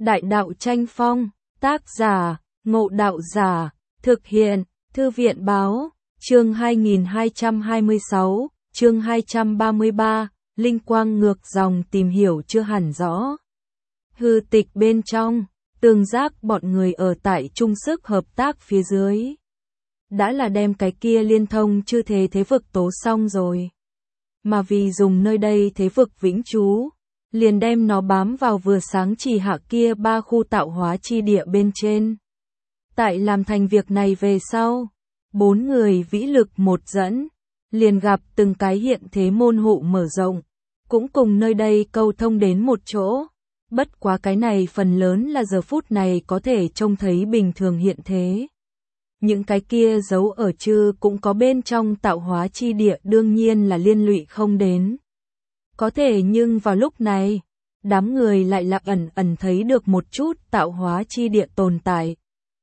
Đại đạo tranh phong, tác giả, Ngộ Đạo Giả, thực hiện, Thư viện báo, chương 2226, chương 233, Linh quang ngược dòng tìm hiểu chưa hẳn rõ. Hư tịch bên trong, Tường Giác bọn người ở tại chung sức hợp tác phía dưới. Đã là đem cái kia liên thông chư thế vực tố xong rồi. Mà vì dùng nơi đây thế vực vĩnh trú, liền đem nó bám vào vừa sáng chỉ hạ kia 3 khu tạo hóa chi địa bên trên. Tại làm thành việc này về sau, 4 người vĩ lực một dẫn, liền gặp từng cái hiện thế môn hộ mở rộng, cũng cùng nơi đây câu thông đến một chỗ. Bất quá cái này phần lớn là giờ phút này có thể trông thấy bình thường hiện thế. Những cái kia giấu ở chư cũng có bên trong tạo hóa chi địa đương nhiên là liên lụy không đến. Có thể nhưng vào lúc này, đám người lại là ẩn thấy được một chút tạo hóa chi địa tồn tại.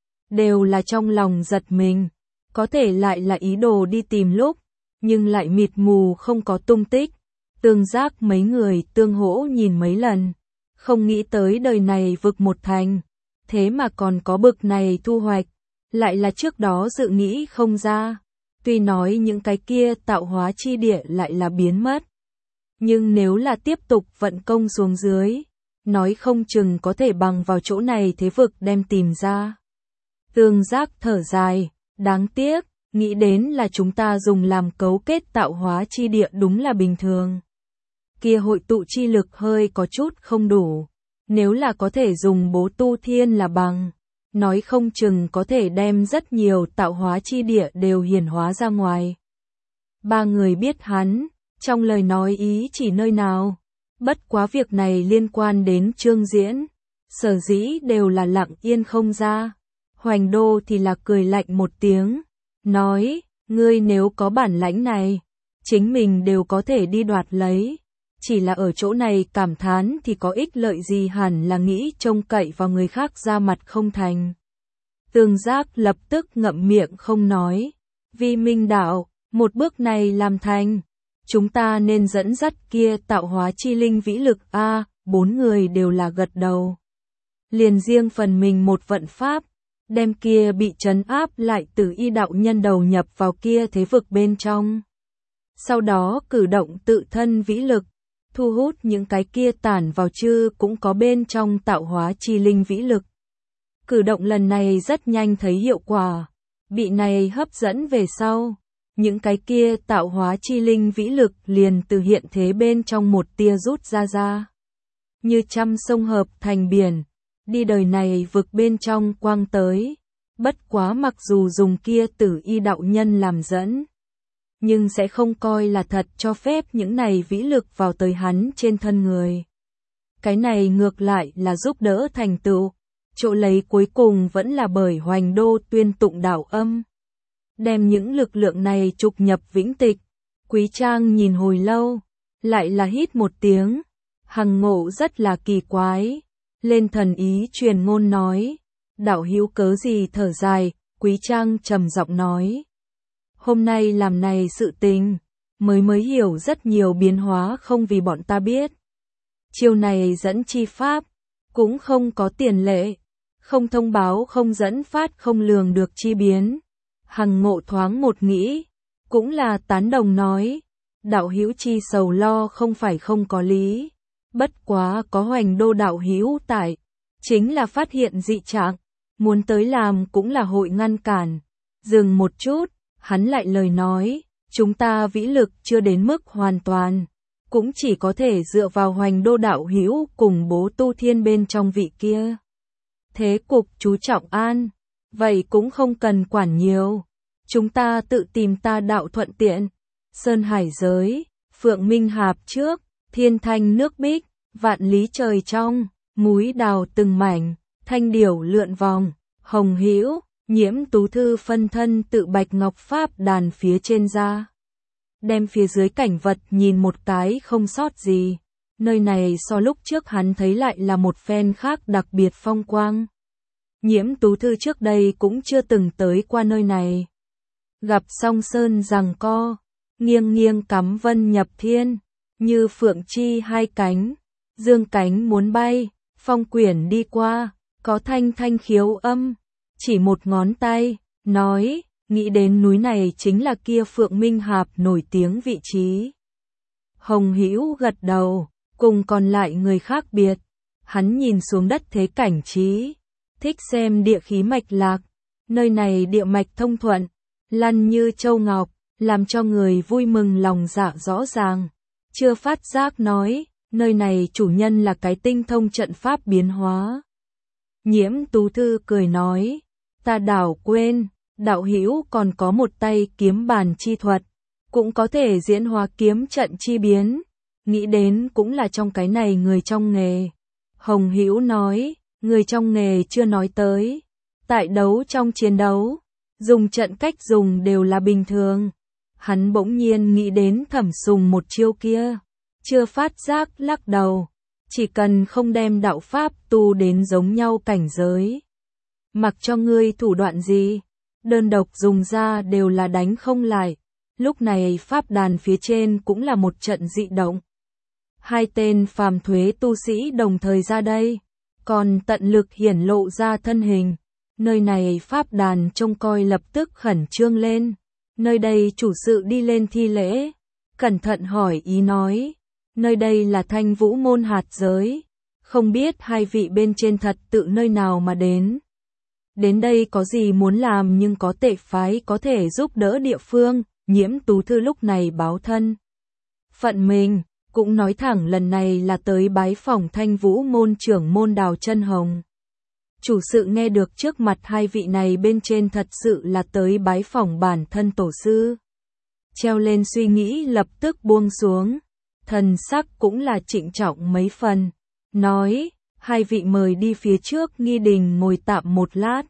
Đều là trong lòng giật mình, có thể lại là ý đồ đi tìm lúc, nhưng lại mịt mù không có tung tích. Tường Giác mấy người tương hỗ nhìn mấy lần, không nghĩ tới đời này vực một thành, thế mà còn có bực này thu hoạch, lại là trước đó dự nghĩ không ra. Tuy nói những cái kia tạo hóa chi địa lại là biến mất, nhưng nếu là tiếp tục vận công xuống dưới, nói không chừng có thể bằng vào chỗ này thế vực đem tìm ra. Tường Giác thở dài, đáng tiếc, nghĩ đến là chúng ta dùng làm cấu kết tạo hóa chi địa đúng là bình thường. Kia hội tụ chi lực hơi có chút không đủ, nếu là có thể dùng bố tu thiên là bằng, nói không chừng có thể đem rất nhiều tạo hóa chi địa đều hiển hóa ra ngoài. Ba người biết hắn, trong lời nói ý chỉ nơi nào, bất quá việc này liên quan đến Trương Diễn, sở dĩ đều là lặng yên không ra. Hoành Đô thì là cười lạnh một tiếng, nói, ngươi nếu có bản lãnh này, chính mình đều có thể đi đoạt lấy, chỉ là ở chỗ này cảm thán thì có ích lợi gì, hẳn là nghĩ trông cậy vào người khác ra mặt không thành. Tường Giác lập tức ngậm miệng không nói, vì minh đạo, một bước này làm thành, chúng ta nên dẫn dắt kia tạo hóa chi linh vĩ lực a. 4 người đều là gật đầu. Liền riêng phần mình một vận pháp, đem kia bị trấn áp lại từ y đạo nhân đầu nhập vào kia thế vực bên trong. Sau đó cử động tự thân vĩ lực, thu hút những cái kia tản vào chư cũng có bên trong tạo hóa chi linh vĩ lực. Cử động lần này rất nhanh thấy hiệu quả, bị này hấp dẫn về sau, những cái kia tạo hóa chi linh vĩ lực liền từ hiện thế bên trong một tia rút ra. Như trăm sông hợp thành biển, đi đời này vực bên trong quang tới. Bất quá mặc dù dùng kia tử y đạo nhân làm dẫn, nhưng sẽ không coi là thật cho phép những này vĩ lực vào tới hắn trên thân người. Cái này ngược lại là giúp đỡ thành tựu, chỗ lấy cuối cùng vẫn là bởi Hoành Đô tuyên tụng đạo âm. Đem những lực lượng này trục nhập vĩnh tịch. Quý Trang nhìn hồi lâu, lại là hít một tiếng, Hằng Ngộ rất là kỳ quái, lên thần ý truyền ngôn nói, đạo hữu cớ gì thở dài. Quý Trang trầm giọng nói, hôm nay làm này sự tình, mới hiểu rất nhiều biến hóa không vì bọn ta biết. Chiêu này dẫn chi pháp, cũng không có tiền lệ, không thông báo không dẫn phát không lường được chi biến. Hằng Ngộ thoáng một nghĩ, cũng là tán đồng nói, đạo hữu chi sầu lo không phải không có lý, bất quá có Hoành Đô đạo hữu tại, chính là phát hiện dị trạng, muốn tới làm cũng là hội ngăn cản. Dừng một chút, hắn lại lời nói, chúng ta vĩ lực chưa đến mức hoàn toàn, cũng chỉ có thể dựa vào Hoành Đô đạo hữu cùng bố tu thiên bên trong vị kia. Thế cục chú trọng an, vậy cũng không cần quản nhiều, chúng ta tự tìm ta đạo thuận tiện. Sơn hải giới, Phượng Minh Hạp trước, thiên thanh nước bích, vạn lý trời trong, múi đào từng mảnh, thanh điểu lượn vòng, hồng hữu, Nhiễm Tú Thư phân thân tự bạch ngọc pháp đàn phía trên ra. Đem phía dưới cảnh vật nhìn một cái không sót gì. Nơi này so lúc trước hắn thấy lại là một phen khác đặc biệt phong quang. Nhiễm Tú Thư trước đây cũng chưa từng tới qua nơi này. Gặp song sơn giằng co, nghiêng nghiêng cắm vân nhập thiên, như phượng chi hai cánh, dương cánh muốn bay, Phong Quyển đi qua, có thanh thanh khiếu âm, chỉ một ngón tay, nói, nghĩ đến núi này chính là kia Phượng Minh Hạp nổi tiếng vị trí. Hồng Hữu gật đầu, cùng còn lại người khác biệt, hắn nhìn xuống đất thế cảnh trí, thích xem địa khí mạch lạc, nơi này địa mạch thông thuận, lăn như châu ngọc, làm cho người vui mừng lòng dạ rõ ràng. Chưa phát giác nói, nơi này chủ nhân là cái tinh thông trận pháp biến hóa. Nhiễm Tú Thư cười nói, ta đảo quên, đạo hữu còn có một tay kiếm bàn chi thuật, cũng có thể diễn hóa kiếm trận chi biến, nghĩ đến cũng là trong cái này người trong nghề. Hồng Hữu nói, người trong nghề chưa nói tới, tại đấu trong chiến đấu, dùng trận cách dùng đều là bình thường. Hắn bỗng nhiên nghĩ đến Thẩm Sùng một chiêu kia, chưa phát giác lắc đầu, chỉ cần không đem đạo pháp tu đến giống nhau cảnh giới. Mặc cho ngươi thủ đoạn gì, đơn độc dùng ra đều là đánh không lại. Lúc này pháp đàn phía trên cũng là một trận dị động. Hai tên phàm thuế tu sĩ đồng thời ra đây, còn tận lực hiển lộ ra thân hình. Nơi này pháp đàn trông coi lập tức khẩn trương lên. Nơi đây chủ sự đi lên thi lễ, cẩn thận hỏi ý nói, nơi đây là Thanh Vũ môn hạt giới, không biết hai vị bên trên thật tự nơi nào mà đến. Đến đây có gì muốn làm nhưng có tệ phái có thể giúp đỡ địa phương. Nhiễm Tú Thư lúc này báo thân phận mình, cũng nói thẳng lần này là tới bái phỏng Thanh Vũ môn trưởng môn Đào Chân Hồng. Chủ sự nghe được trước mặt hai vị này bên trên thật sự là tới bái phỏng bản thân tổ sư. Treo lên suy nghĩ lập tức buông xuống, thần sắc cũng là trịnh trọng mấy phần, nói, hai vị mời đi phía trước nghi đình ngồi tạm một lát.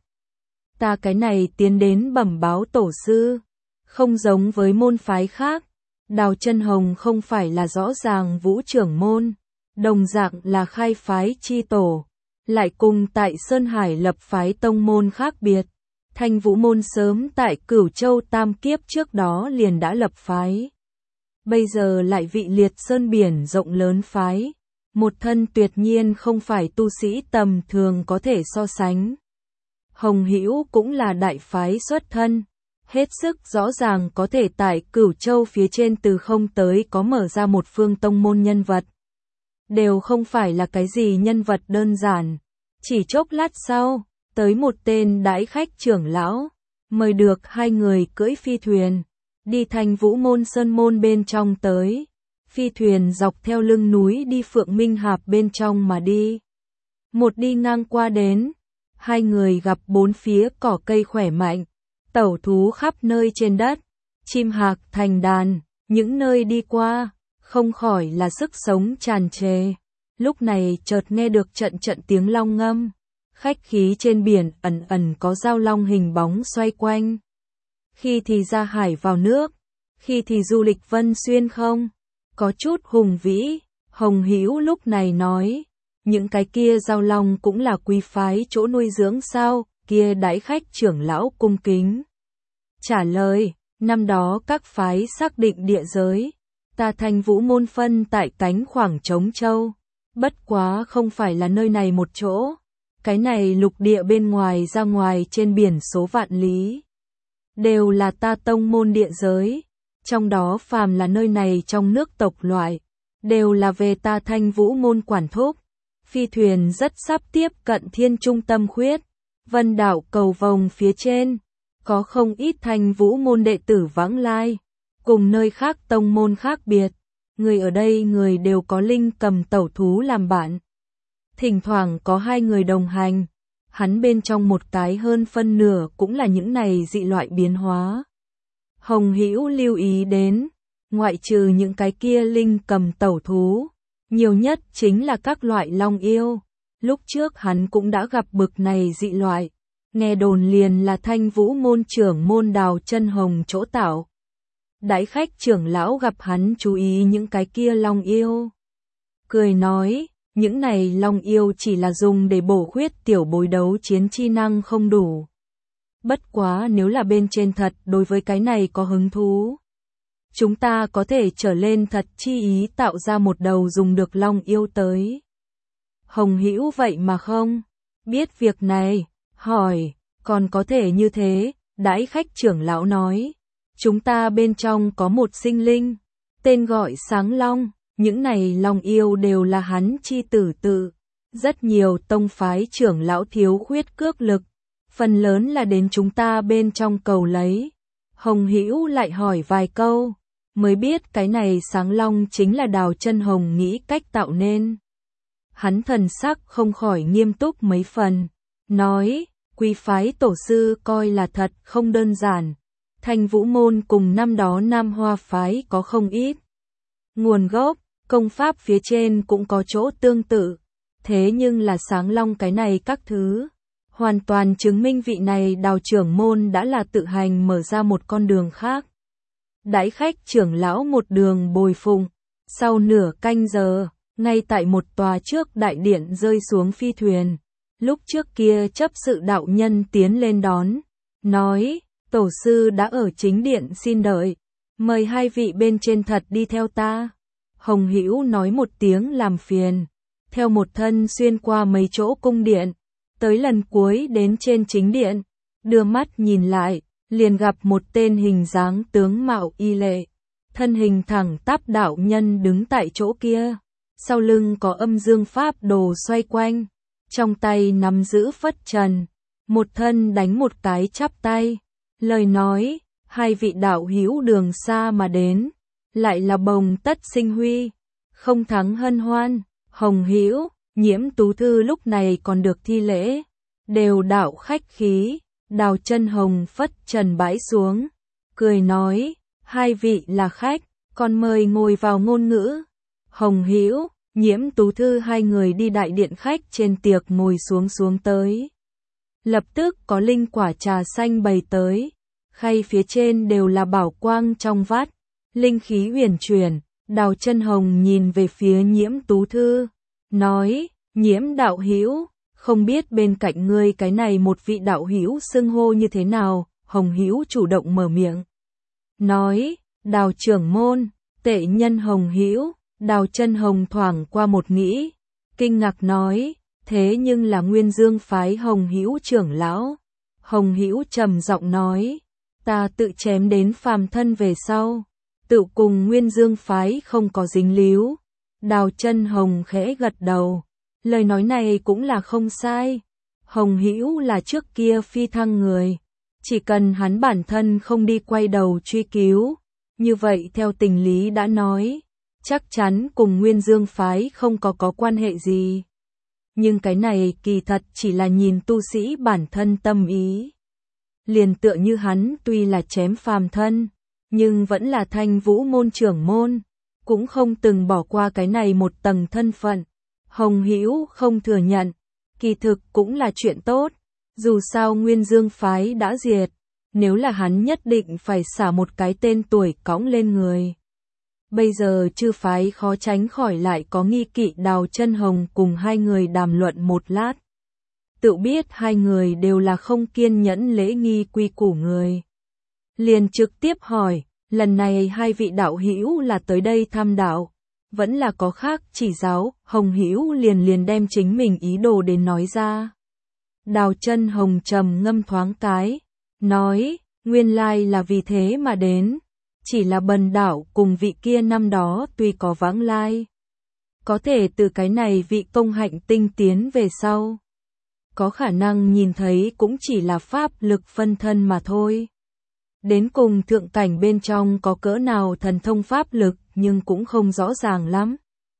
Ta cái này tiến đến bẩm báo tổ sư, không giống với môn phái khác, Đào Chân Hồng không phải là rõ ràng Vũ trưởng môn, đồng dạng là khai phái chi tổ. Lại cùng tại Sơn Hải lập phái tông môn khác biệt, Thanh Vũ môn sớm tại Cửu Châu tam kiếp trước đó liền đã lập phái. Bây giờ lại vị liệt sơn biển rộng lớn phái, một thân tuyệt nhiên không phải tu sĩ tầm thường có thể so sánh. Hồng Hữu cũng là đại phái xuất thân, hết sức rõ ràng có thể tại Cửu Châu phía trên từ không tới có mở ra một phương tông môn nhân vật. Đều không phải là cái gì nhân vật đơn giản. Chỉ chốc lát sau, tới một tên đãi khách trưởng lão, mời được hai người cưỡi phi thuyền, đi Thanh Vũ môn sơn môn bên trong tới. Phi thuyền dọc theo lưng núi đi Phượng Minh Hạp bên trong mà đi. Một đi ngang qua đến, hai người gặp bốn phía cỏ cây khỏe mạnh, tẩu thú khắp nơi trên đất, chim hạc thành đàn, những nơi đi qua, không khỏi là sức sống tràn trề. Lúc này chợt nghe được trận trận tiếng long ngâm, khách khí trên biển ẩn ẩn có dao long hình bóng xoay quanh. Khi thì ra hải vào nước, khi thì du lịch vân xuyên không, có chút hùng vĩ. Hồng Hữu lúc này nói, những cái kia dao long cũng là quý phái chỗ nuôi dưỡng sao? Kia đãi khách trưởng lão cung kính trả lời, năm đó các phái xác định địa giới, ta Thanh Vũ môn phân tại cánh khoảng Trống Châu, bất quá không phải là nơi này một chỗ, cái này lục địa bên ngoài ra ngoài trên biển số vạn lý, đều là ta tông môn địa giới, trong đó phàm là nơi này trong nước tộc loại, đều là về ta Thanh Vũ môn quản thúc. Phi thuyền rất sắp tiếp cận thiên trung tâm khuyết, vân đảo cầu vồng phía trên, có không ít Thanh Vũ môn đệ tử vãng lai, cùng nơi khác tông môn khác biệt, người ở đây người đều có linh cầm tẩu thú làm bạn. Thỉnh thoảng có hai người đồng hành, hắn bên trong một cái hơn phân nửa cũng là những này dị loại biến hóa. Hồng Hữu lưu ý đến, ngoại trừ những cái kia linh cầm tẩu thú, nhiều nhất chính là các loại long yêu. Lúc trước hắn cũng đã gặp bực này dị loại, nghe đồn liền là Thanh Vũ môn trưởng môn Đào Chân Hồng chỗ tạo. Đãi khách trưởng lão gặp hắn chú ý những cái kia long yêu, cười nói, những này long yêu chỉ là dùng để bổ khuyết tiểu bối đấu chiến chi năng không đủ. Bất quá nếu là bên trên thật đối với cái này có hứng thú, chúng ta có thể trở lên thật chi ý tạo ra một đầu dùng được long yêu tới. Hồng Hữu vậy mà không biết việc này, hỏi, còn có thể như thế, đãi khách trưởng lão nói, chúng ta bên trong có một sinh linh, tên gọi Sáng Long, những này long yêu đều là hắn chi tử tự. Rất nhiều tông phái trưởng lão thiếu khuyết cước lực, phần lớn là đến chúng ta bên trong cầu lấy. Hồng Hữu lại hỏi vài câu, mới biết cái này Sáng Long chính là Đào Chân Hồng nghĩ cách tạo nên. Hắn thần sắc không khỏi nghiêm túc mấy phần, nói, quý phái tổ sư coi là thật không đơn giản. Thanh Vũ môn cùng năm đó Nam Hoa phái có không ít nguồn gốc, công pháp phía trên cũng có chỗ tương tự. Thế nhưng là Sáng Long cái này các thứ, hoàn toàn chứng minh vị này Đào trưởng môn đã là tự hành mở ra một con đường khác. Đãi khách trưởng lão một đường bồi phụng, sau nửa canh giờ, ngay tại một tòa trước đại điện rơi xuống phi thuyền. Lúc trước kia chấp sự đạo nhân tiến lên đón, nói, tổ sư đã ở chính điện xin đợi, mời hai vị bên trên thật đi theo ta. Hồng Hữu nói một tiếng làm phiền, theo một thân xuyên qua mấy chỗ cung điện, tới lần cuối đến trên chính điện, đưa mắt nhìn lại, liền gặp một tên hình dáng tướng mạo y lệ, thân hình thẳng tắp đạo nhân đứng tại chỗ kia, sau lưng có âm dương pháp đồ xoay quanh, trong tay nắm giữ phất trần, một thân đánh một cái chắp tay, lời nói, hai vị đạo hữu đường xa mà đến, lại là bồng tất sinh huy, không thắng hân hoan. Hồng Hữu, Nhiễm Tú Thư lúc này còn được thi lễ, đều đạo khách khí, Đào Chân Hồng phất trần bãi xuống, cười nói, hai vị là khách, còn mời ngồi vào ngôn ngữ. Hồng Hữu, Nhiễm Tú Thư hai người đi đại điện khách trên tiệc ngồi xuống tới. Lập tức có linh quả trà xanh bày tới, khay phía trên đều là bảo quang trong vắt, linh khí huyền chuyển. Đào Chân Hồng nhìn về phía Nhiễm Tú Thư, nói, Nhiễm đạo hữu, không biết bên cạnh ngươi cái này một vị đạo hữu xưng hô như thế nào. Hồng Hữu chủ động mở miệng, nói, Đào trưởng môn, tệ nhân Hồng Hữu. Đào Chân Hồng thoảng qua một nghĩ, kinh ngạc nói, thế nhưng là Nguyên Dương phái Hồng Hữu trưởng lão. Hồng Hữu trầm giọng nói, ta tự chém đến phàm thân về sau, tự cùng Nguyên Dương phái không có dính líu. Đào Chân Hồng khẽ gật đầu, lời nói này cũng là không sai. Hồng Hữu là trước kia phi thăng người, chỉ cần hắn bản thân không đi quay đầu truy cứu, như vậy theo tình lý đã nói, chắc chắn cùng Nguyên Dương phái không có quan hệ gì. Nhưng cái này kỳ thật chỉ là nhìn tu sĩ bản thân tâm ý. Liền tựa như hắn tuy là chém phàm thân, nhưng vẫn là Thanh Vũ môn trưởng môn, cũng không từng bỏ qua cái này một tầng thân phận. Hồng Hữu không thừa nhận, kỳ thực cũng là chuyện tốt, dù sao Nguyên Dương phái đã diệt, nếu là hắn nhất định phải xả một cái tên tuổi cõng lên người. Bây giờ chư phái khó tránh khỏi lại có nghi kỵ. Đào Chân Hồng cùng hai người đàm luận một lát, tự biết hai người đều là không kiên nhẫn lễ nghi quy củ người, liền trực tiếp hỏi, lần này hai vị đạo hữu là tới đây tham đạo, vẫn là có khác chỉ giáo. Hồng Hữu liền đem chính mình ý đồ đến nói ra. Đào Chân Hồng trầm ngâm thoáng cái, nói, nguyên lai là vì thế mà đến, chỉ là bần đạo cùng vị kia năm đó tuy có vãng lai, có thể từ cái này vị công hạnh tinh tiến về sau, có khả năng nhìn thấy cũng chỉ là pháp lực phân thân mà thôi. Đến cùng thượng cảnh bên trong có cỡ nào thần thông pháp lực nhưng cũng không rõ ràng lắm.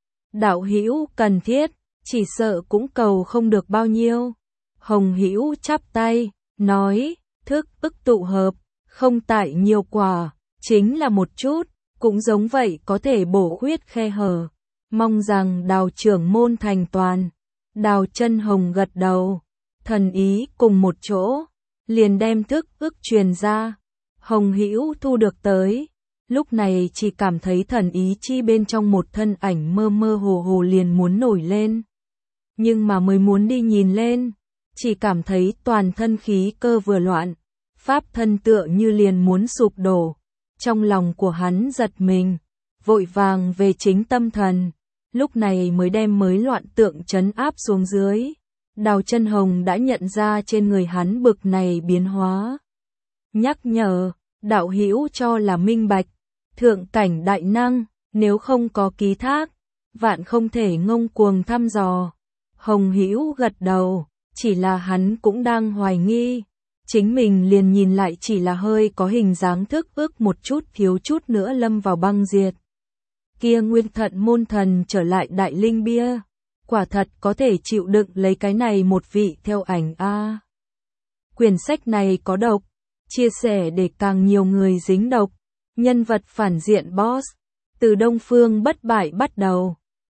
Đạo hữu cần thiết, chỉ sợ cũng cầu không được bao nhiêu. Hồng Hữu chắp tay, nói, thức ức tụ hợp, không tại nhiều quả, chính là một chút, cũng giống vậy có thể bổ khuyết khe hở. Mong rằng Đào trưởng môn thành toàn. Đào Chân Hồng gật đầu, thần ý cùng một chỗ, liền đem thức ức truyền ra. Hồng Hữu thu được tới, lúc này chỉ cảm thấy thần ý chi bên trong một thân ảnh mơ mơ hồ hồ liền muốn nổi lên. Nhưng mà mới muốn đi nhìn lên, chỉ cảm thấy toàn thân khí cơ vừa loạn, pháp thân tựa như liền muốn sụp đổ. Trong lòng của hắn giật mình, vội vàng về chính tâm thần, lúc này mới đem mới loạn tượng trấn áp xuống dưới. Đào Chân Hồng đã nhận ra trên người hắn bực này biến hóa. Nhắc nhở, đạo hữu cho là minh bạch, thượng cảnh đại năng, nếu không có ký thác, vạn không thể ngông cuồng thăm dò. Hồng hữu gật đầu, chỉ là hắn cũng đang hoài nghi. Chính mình liền nhìn lại chỉ là hơi có hình dáng thức ức một chút thiếu chút nữa lâm vào băng diệt. Kia Nguyên Thận môn thần trở lại đại linh bia, quả thật có thể chịu đựng lấy cái này một vị theo ảnh a. Quyển sách này có độc, chia sẻ để càng nhiều người dính độc. Nhân vật phản diện boss, từ Đông Phương bất bại bắt đầu.